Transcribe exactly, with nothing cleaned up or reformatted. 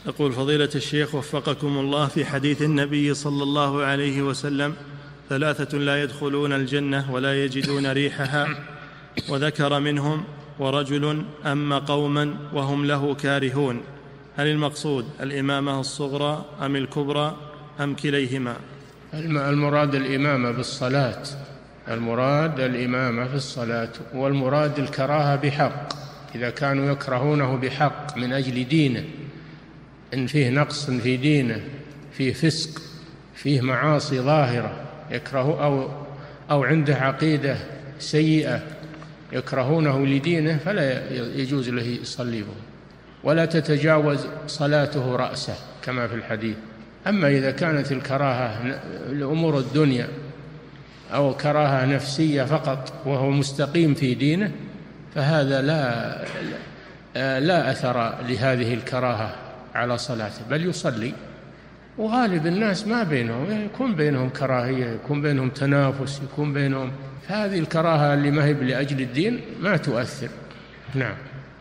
يقول فضيلة الشيخ وفقكم الله، في حديث النبي صلى الله عليه وسلم ثلاثة لا يدخلون الجنة ولا يجدون ريحها، وذكر منهم ورجل أما قوما وهم له كارهون، هل المقصود الإمامة الصغرى أم الكبرى أم كليهما؟ المراد الإمامة بالصلاة، المراد الإمامة في الصلاة، والمراد الكراهة بحق، إذا كانوا يكرهونه بحق من أجل دينه، إن فيه نقص في دينه، فيه فسق، فيه معاصي ظاهرة يكره، أو أو عنده عقيدة سيئة يكرهونه لدينه، فلا يجوز له يصلي بهم، ولا تتجاوز صلاته رأسه كما في الحديث. أما إذا كانت الكراهة لأمور الدنيا أو كراهة نفسية فقط وهو مستقيم في دينه، فهذا لا لا أثر لهذه الكراهة على صلاته، بل يصلي. وغالب الناس ما بينهم، يكون بينهم كراهية، يكون بينهم تنافس، يكون بينهم، فهذه الكراهة اللي ما هي لأجل الدين ما تؤثر. نعم.